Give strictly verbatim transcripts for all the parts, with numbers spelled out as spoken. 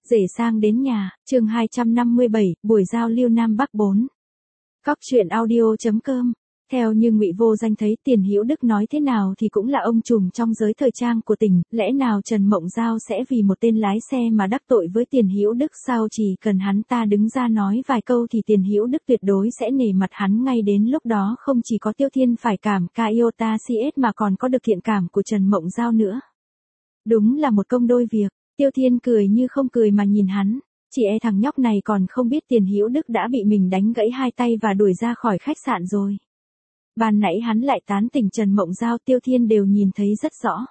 Rể sang đến nhà, chương hai trăm năm mươi bảy, buổi giao lưu Nam Bắc bốn. Cóc truyện audio chấm com. Theo như Ngụy Vô Danh thấy, Tiền Hữu Đức nói thế nào thì cũng là ông trùm trong giới thời trang của tỉnh, lẽ nào Trần Mộng Giao sẽ vì một tên lái xe mà đắc tội với Tiền Hữu Đức sao? Chỉ cần hắn ta đứng ra nói vài câu thì Tiền Hữu Đức tuyệt đối sẽ nể mặt hắn, ngay đến lúc đó không chỉ có Tiêu Thiên phải cảm ca iota xê ét mà còn có được thiện cảm của Trần Mộng Giao nữa. Đúng là một công đôi việc. Tiêu Thiên cười như không cười mà nhìn hắn, chỉ e thằng nhóc này còn không biết Tiền Hữu Đức đã bị mình đánh gãy hai tay và đuổi ra khỏi khách sạn rồi. Ban nãy hắn lại tán tỉnh Trần Mộng Giao, Tiêu Thiên đều nhìn thấy rất rõ.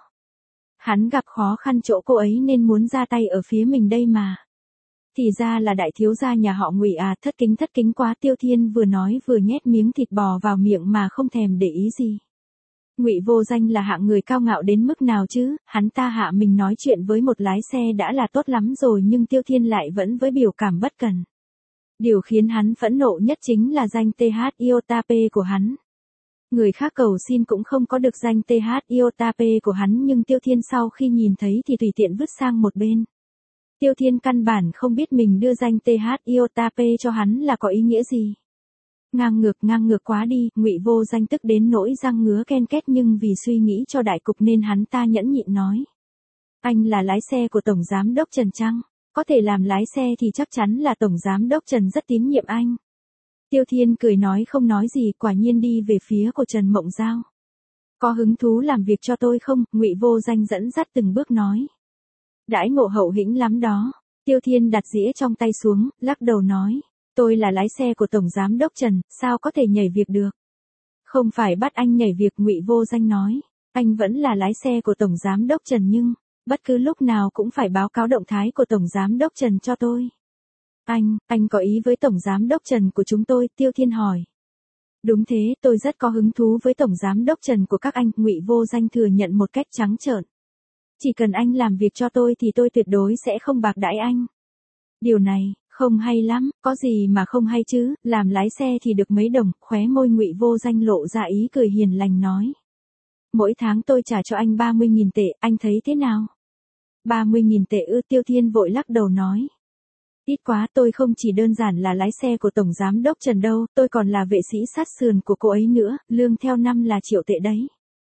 Hắn gặp khó khăn chỗ cô ấy nên muốn ra tay ở phía mình đây mà. Thì ra là đại thiếu gia nhà họ Ngụy à, thất kính thất kính quá. Tiêu Thiên vừa nói vừa nhét miếng thịt bò vào miệng mà không thèm để ý gì. Ngụy Vô Danh là hạng người cao ngạo đến mức nào chứ, hắn ta hạ mình nói chuyện với một lái xe đã là tốt lắm rồi, nhưng Tiêu Thiên lại vẫn với biểu cảm bất cần. Điều khiến hắn phẫn nộ nhất chính là danh tê hát iota pê của hắn. Người khác cầu xin cũng không có được danh tê hát iota pê của hắn, nhưng Tiêu Thiên sau khi nhìn thấy thì tùy tiện vứt sang một bên. Tiêu Thiên căn bản không biết mình đưa danh tê hát iota pê cho hắn là có ý nghĩa gì. Ngang ngược ngang ngược quá đi, Ngụy Vô Danh tức đến nỗi răng ngứa ken két, nhưng vì suy nghĩ cho đại cục nên hắn ta nhẫn nhịn nói. Anh là lái xe của Tổng Giám đốc Trần chăng? Có thể làm lái xe thì chắc chắn là Tổng Giám đốc Trần rất tín nhiệm anh. Tiêu Thiên cười nói không nói gì, quả nhiên đi về phía của Trần Mộng Giao. Có hứng thú làm việc cho tôi không? Ngụy Vô Danh dẫn dắt từng bước nói. Đãi ngộ hậu hĩnh lắm đó. Tiêu Thiên đặt dĩa trong tay xuống, lắc đầu nói. Tôi là lái xe của Tổng Giám đốc Trần, sao có thể nhảy việc được? Không phải bắt anh nhảy việc, Ngụy Vô Danh nói. Anh vẫn là lái xe của Tổng Giám đốc Trần nhưng, bất cứ lúc nào cũng phải báo cáo động thái của Tổng Giám đốc Trần cho tôi. Anh, anh có ý với Tổng Giám đốc Trần của chúng tôi? Tiêu Thiên hỏi. Đúng thế, tôi rất có hứng thú với Tổng Giám đốc Trần của các anh, Ngụy Vô Danh thừa nhận một cách trắng trợn. Chỉ cần anh làm việc cho tôi thì tôi tuyệt đối sẽ không bạc đãi anh. Điều này không hay lắm, có gì mà không hay chứ, làm lái xe thì được mấy đồng, khóe môi Ngụy Vô Danh lộ ra ý cười hiền lành nói. Mỗi tháng tôi trả cho anh ba mươi nghìn tệ, anh thấy thế nào? ba mươi nghìn tệ ư? Tiêu Thiên vội lắc đầu nói. Ít quá, tôi không chỉ đơn giản là lái xe của Tổng Giám đốc Trần đâu, tôi còn là vệ sĩ sát sườn của cô ấy nữa, lương theo năm là triệu tệ đấy.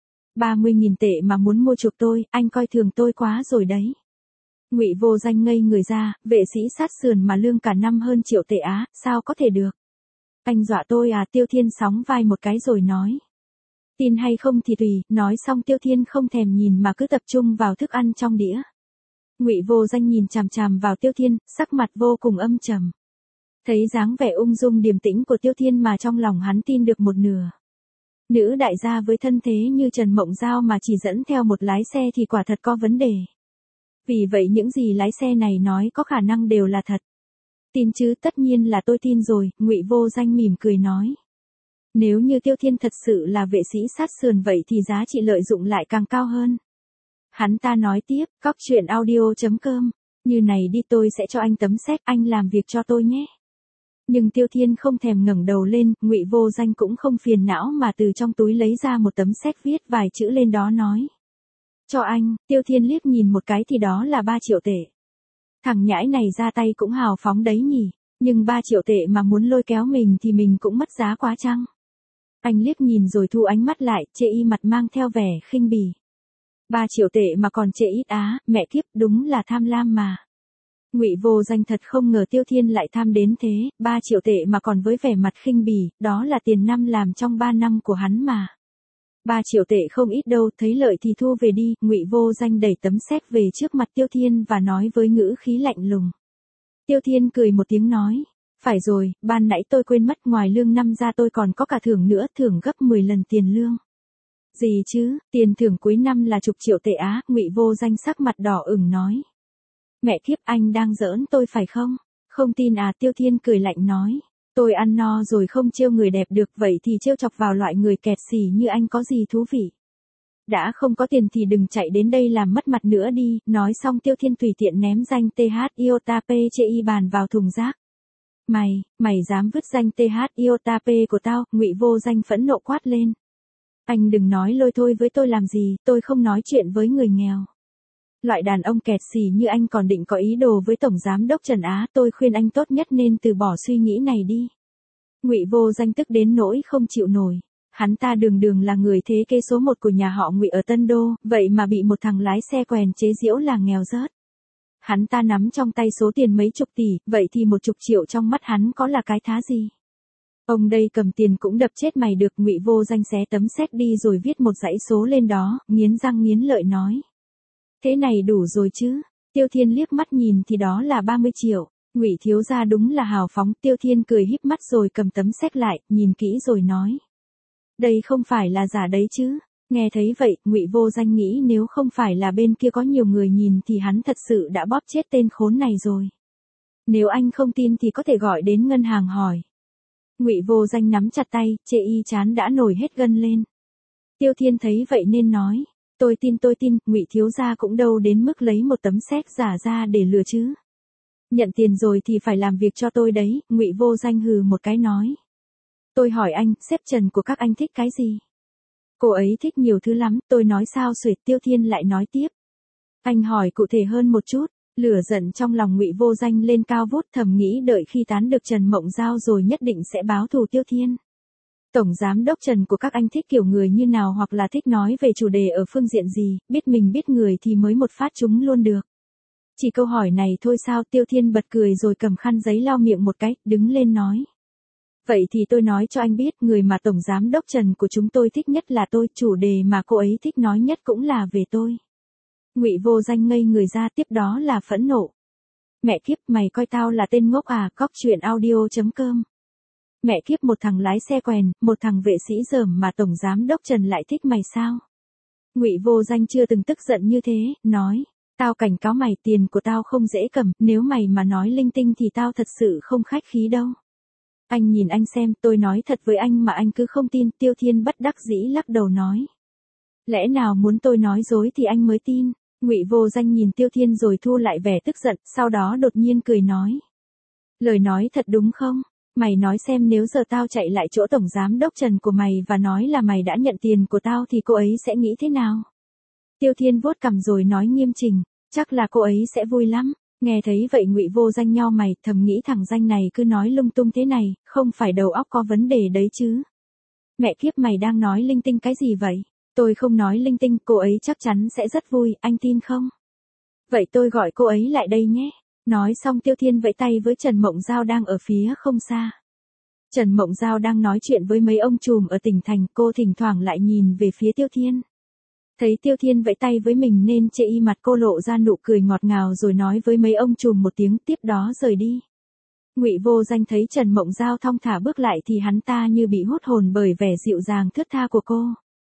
ba mươi nghìn tệ mà muốn mua chuộc tôi, anh coi thường tôi quá rồi đấy. Ngụy Vô Danh ngây người ra, vệ sĩ sát sườn mà lương cả năm hơn triệu tệ á, sao có thể được? Anh dọa tôi à? Tiêu Thiên sóng vai một cái rồi nói. Tin hay không thì tùy, nói xong Tiêu Thiên không thèm nhìn mà cứ tập trung vào thức ăn trong đĩa. Ngụy Vô Danh nhìn chằm chằm vào Tiêu Thiên, sắc mặt vô cùng âm trầm. Thấy dáng vẻ ung dung điềm tĩnh của Tiêu Thiên mà trong lòng hắn tin được một nửa. Nữ đại gia với thân thế như Trần Mộng Giao mà chỉ dẫn theo một lái xe thì quả thật có vấn đề. Vì vậy những gì lái xe này nói có khả năng đều là thật. Tin chứ? Tất nhiên là tôi tin rồi, Ngụy Vô Danh mỉm cười nói. Nếu như Tiêu Thiên thật sự là vệ sĩ sát sườn vậy thì giá trị lợi dụng lại càng cao hơn. Hắn ta nói tiếp, cóc truyện audio chấm com, như này đi, tôi sẽ cho anh tấm séc, anh làm việc cho tôi nhé. Nhưng Tiêu Thiên không thèm ngẩng đầu lên, Ngụy Vô Danh cũng không phiền não mà từ trong túi lấy ra một tấm séc viết vài chữ lên đó nói. Cho anh. Tiêu Thiên liếc nhìn một cái thì đó là ba triệu tệ. Thằng nhãi này ra tay cũng hào phóng đấy nhỉ, nhưng ba triệu tệ mà muốn lôi kéo mình thì mình cũng mất giá quá chăng? Anh liếc nhìn rồi thu ánh mắt lại, chê y mặt mang theo vẻ khinh bỉ. ba triệu tệ mà còn chê ít á, mẹ kiếp, đúng là tham lam mà. Ngụy Vô Danh thật không ngờ Tiêu Thiên lại tham đến thế, ba triệu tệ mà còn với vẻ mặt khinh bỉ, đó là tiền năm làm trong ba năm của hắn mà. ba triệu tệ không ít đâu, thấy lợi thì thu về đi. Ngụy Vô Danh đẩy tấm séc về trước mặt Tiêu Thiên và nói với ngữ khí lạnh lùng. Tiêu Thiên cười một tiếng nói. Phải rồi, ban nãy tôi quên mất, ngoài lương năm ra tôi còn có cả thưởng nữa, thưởng gấp mười lần tiền lương. Gì chứ, tiền thưởng cuối năm là chục triệu tệ á? Ngụy Vô Danh sắc mặt đỏ ửng nói. Mẹ kiếp, anh đang giỡn tôi phải không? Không tin à? Tiêu Thiên cười lạnh nói. Tôi ăn no rồi không trêu người đẹp được, vậy thì trêu chọc vào loại người kẹt xỉ như anh có gì thú vị? Đã không có tiền thì đừng chạy đến đây làm mất mặt nữa đi. Nói xong Tiêu Thiên tùy tiện ném danh tê hát iota pê chê y bàn vào thùng rác. Mày, mày dám vứt danh tê hát iota pê của tao? Ngụy Vô Danh phẫn nộ quát lên. Anh đừng nói lôi thôi với tôi làm gì, tôi không nói chuyện với người nghèo. Loại đàn ông kẹt xì như anh còn định có ý đồ với Tổng Giám đốc Trần Á, tôi khuyên anh tốt nhất nên từ bỏ suy nghĩ này đi. Ngụy Vô Danh tức đến nỗi không chịu nổi. Hắn ta đường đường là người thế kế số một của nhà họ Ngụy ở Tân Đô, vậy mà bị một thằng lái xe quèn chế giễu là nghèo rớt. Hắn ta nắm trong tay số tiền mấy chục tỷ, vậy thì một chục triệu trong mắt hắn có là cái thá gì? Ông đây cầm tiền cũng đập chết mày được. Ngụy Vô Danh xé tấm séc đi rồi viết một dãy số lên đó, nghiến răng nghiến lợi nói. Thế này đủ rồi chứ? Tiêu Thiên liếc mắt nhìn thì đó là ba mươi triệu. Ngụy thiếu gia đúng là hào phóng. Tiêu Thiên cười híp mắt rồi cầm tấm séc lại, nhìn kỹ rồi nói. Đây không phải là giả đấy chứ? Nghe thấy vậy, Ngụy Vô Danh nghĩ nếu không phải là bên kia có nhiều người nhìn thì hắn thật sự đã bóp chết tên khốn này rồi. Nếu anh không tin thì có thể gọi đến ngân hàng hỏi. Ngụy Vô Danh nắm chặt tay, chê y chán đã nổi hết gân lên. Tiêu Thiên thấy vậy nên nói, tôi tin tôi tin, Ngụy thiếu gia cũng đâu đến mức lấy một tấm séc giả ra để lừa chứ. Nhận tiền rồi thì phải làm việc cho tôi đấy. Ngụy Vô Danh hừ một cái nói. Tôi hỏi anh, sếp Trần của các anh thích cái gì? Cô ấy thích nhiều thứ lắm, tôi nói sao xuệt. Tiêu Thiên lại nói tiếp. Anh hỏi cụ thể hơn một chút. Lửa giận trong lòng Ngụy Vô Danh lên cao vút, thầm nghĩ đợi khi tán được Trần Mộng Giao rồi nhất định sẽ báo thù Tiêu Thiên. Tổng Giám đốc Trần của các anh thích kiểu người như nào, hoặc là thích nói về chủ đề ở phương diện gì, biết mình biết người thì mới một phát trúng luôn được. Chỉ câu hỏi này thôi sao? Tiêu Thiên bật cười rồi cầm khăn giấy lau miệng một cái, đứng lên nói. Vậy thì tôi nói cho anh biết, người mà Tổng Giám đốc Trần của chúng tôi thích nhất là tôi, chủ đề mà cô ấy thích nói nhất cũng là về tôi. Ngụy Vô Danh ngây người ra, tiếp đó là phẫn nộ. Mẹ kiếp, mày coi tao là tên ngốc à? Cóc truyện audio chấm com. Mẹ kiếp, một thằng lái xe quèn, một thằng vệ sĩ dởm mà Tổng Giám đốc Trần lại thích mày sao? Ngụy Vô Danh chưa từng tức giận như thế, nói. Tao cảnh cáo mày, tiền của tao không dễ cầm, nếu mày mà nói linh tinh thì tao thật sự không khách khí đâu. Anh nhìn anh xem, tôi nói thật với anh mà anh cứ không tin. Tiêu Thiên bất đắc dĩ lắc đầu nói. Lẽ nào muốn tôi nói dối thì anh mới tin? Ngụy Vô Danh nhìn Tiêu Thiên rồi thu lại vẻ tức giận, sau đó đột nhiên cười nói. Lời nói thật đúng không? Mày nói xem, nếu giờ tao chạy lại chỗ Tổng Giám đốc Trần của mày và nói là mày đã nhận tiền của tao thì cô ấy sẽ nghĩ thế nào? Tiêu Thiên vuốt cằm rồi nói nghiêm chỉnh, chắc là cô ấy sẽ vui lắm. Nghe thấy vậy Ngụy Vô Danh nhao mày, thầm nghĩ thằng danh này cứ nói lung tung thế này, không phải đầu óc có vấn đề đấy chứ. Mẹ kiếp, mày đang nói linh tinh cái gì vậy? Tôi không nói linh tinh, cô ấy chắc chắn sẽ rất vui, anh tin không? Vậy tôi gọi cô ấy lại đây nhé. Nói xong Tiêu Thiên vẫy tay với Trần Mộng Giao đang ở phía không xa. Trần Mộng Giao đang nói chuyện với mấy ông trùm ở tỉnh thành, cô thỉnh thoảng lại nhìn về phía Tiêu Thiên. Thấy Tiêu Thiên vẫy tay với mình nên chê y mặt cô lộ ra nụ cười ngọt ngào rồi nói với mấy ông trùm một tiếng, tiếp đó rời đi. Ngụy Vô Danh thấy Trần Mộng Giao thong thả bước lại thì hắn ta như bị hút hồn bởi vẻ dịu dàng thướt tha của cô.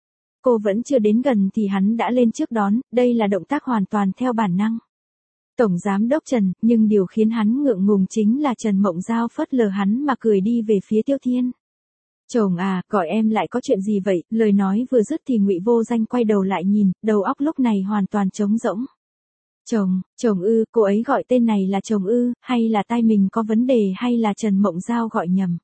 Cô vẫn chưa đến gần thì hắn đã lên trước đón, đây là động tác hoàn toàn theo bản năng. Tổng Giám đốc Trần, nhưng điều khiến hắn ngượng ngùng chính là Trần Mộng Giao phớt lờ hắn mà cười đi về phía Tiêu Thiên. Chồng à, gọi em lại có chuyện gì vậy? Lời nói vừa dứt thì Ngụy Vô Danh quay đầu lại nhìn, đầu óc lúc này hoàn toàn trống rỗng. Chồng, chồng ư, cô ấy gọi tên này là chồng ư, hay là tai mình có vấn đề, hay là Trần Mộng Giao gọi nhầm?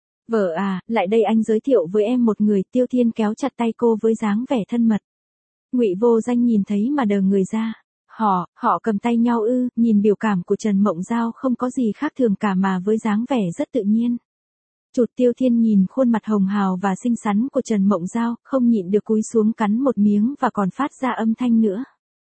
Vợ à, lại đây anh giới thiệu với em một người. Tiêu Thiên kéo chặt tay cô với dáng vẻ thân mật. Ngụy Vô Danh nhìn thấy mà đờ người ra. Họ, họ cầm tay nhau ư? Nhìn biểu cảm của Trần Mộng Giao không có gì khác thường cả mà với dáng vẻ rất tự nhiên. Chụt Tiêu Thiên nhìn khuôn mặt hồng hào và xinh xắn của Trần Mộng Giao, không nhịn được cúi xuống cắn một miếng và còn phát ra âm thanh nữa.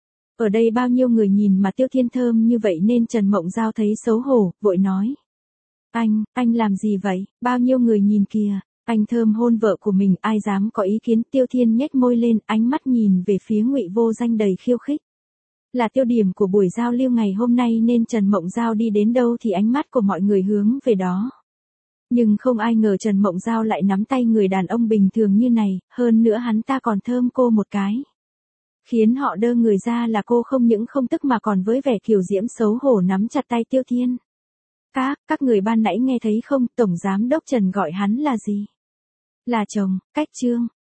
Ở đây bao nhiêu người nhìn mà Tiêu Thiên thơm như vậy nên Trần Mộng Giao thấy xấu hổ, vội nói. Anh, anh làm gì vậy? Bao nhiêu người nhìn kìa, anh thơm hôn vợ của mình, ai dám có ý kiến? Tiêu Thiên nhếch môi lên, ánh mắt nhìn về phía Ngụy Vô Danh đầy khiêu khích. Là tiêu điểm của buổi giao lưu ngày hôm nay nên Trần Mộng Giao đi đến đâu thì ánh mắt của mọi người hướng về đó. Nhưng không ai ngờ Trần Mộng Giao lại nắm tay người đàn ông bình thường như này, hơn nữa hắn ta còn thơm cô một cái. Khiến họ đơ người ra là cô không những không tức mà còn với vẻ kiều diễm xấu hổ nắm chặt tay Tiêu Thiên. Các, các người ban nãy nghe thấy không? Tổng Giám đốc Trần gọi hắn là gì? Là chồng, cách trương.